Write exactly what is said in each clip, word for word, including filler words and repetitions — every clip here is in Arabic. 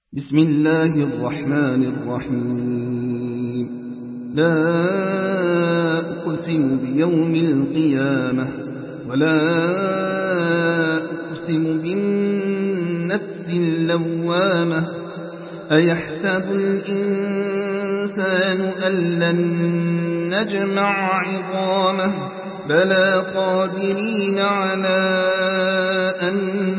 بسم الله الرحمن الرحيم لا أقسم بيوم القيامة ولا أقسم بالنفس اللوامة أيحسب الإنسان أن لن نجمع عظامه بلى قادرين على أن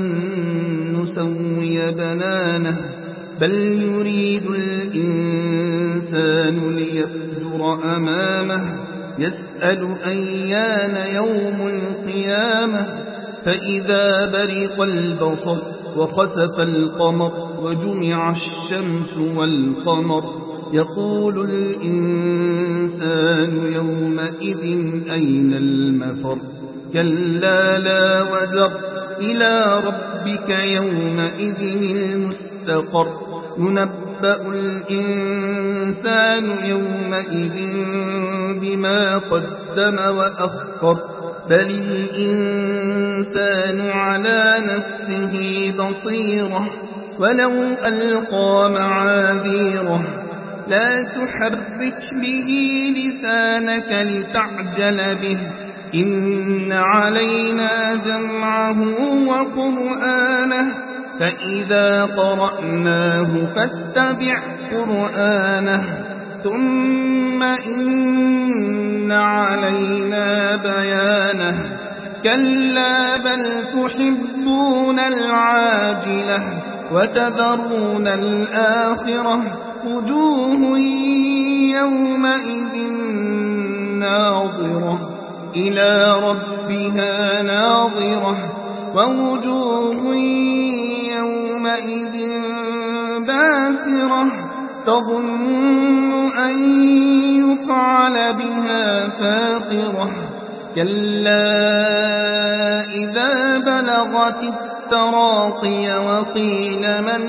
نسوي بنانه بل يريد الإنسان ليفجر أمامه يسأل أيان يوم القيامة فإذا برق البصر وخسف القمر وجمع الشمس والقمر يقول الإنسان يومئذ أين المفر كلا لا وزر إلى ربك يومئذ المستقر ينبأ الإنسان يومئذ بما قدم وأخر بل الإنسان على نفسه بصيرة ولو ألقى معاذيره لا تحرك به لسانك لتعجل به إن علينا جمعه وقرآنه فإذا قرأناه فاتبع قرآنه ثم إن علينا بيانه كلا بل تحبون العاجلة وتذرون الآخرة وجوه يومئذ ناظرة إلى ربها ناظرة ووجوه يومئذ باسرة تظن أن يفعل بها فاقرة كلا إذا بلغت التراقي وقيل من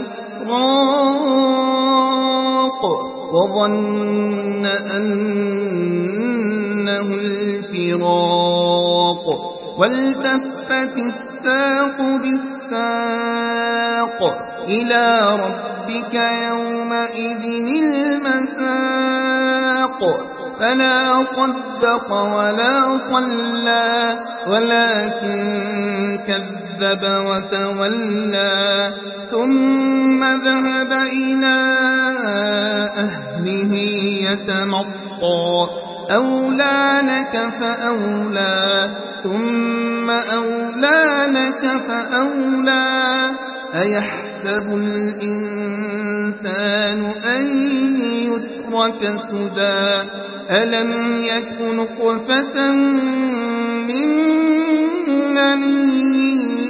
راق وظن أنه الفراق والتفت الساق بالساق إلى ربك يومئذ المساق فلا صدق ولا صلى ولكن كذب وتولى ثم ذهب إلى أهله يتمطى أولى لك فأولى ثم أولى لك فأولى أيحسب الإنسان أن يترك سدى ألم يكن نطفة من مني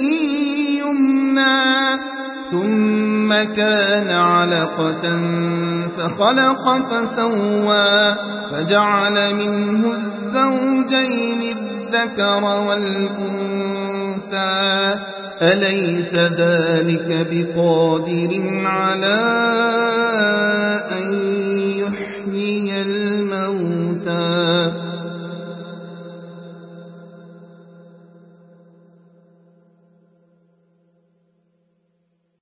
يمنى ثم كان علقة فخلق فسوى فجعل منه الزوجين الذكر والأنثى أليس ذلك بقادر على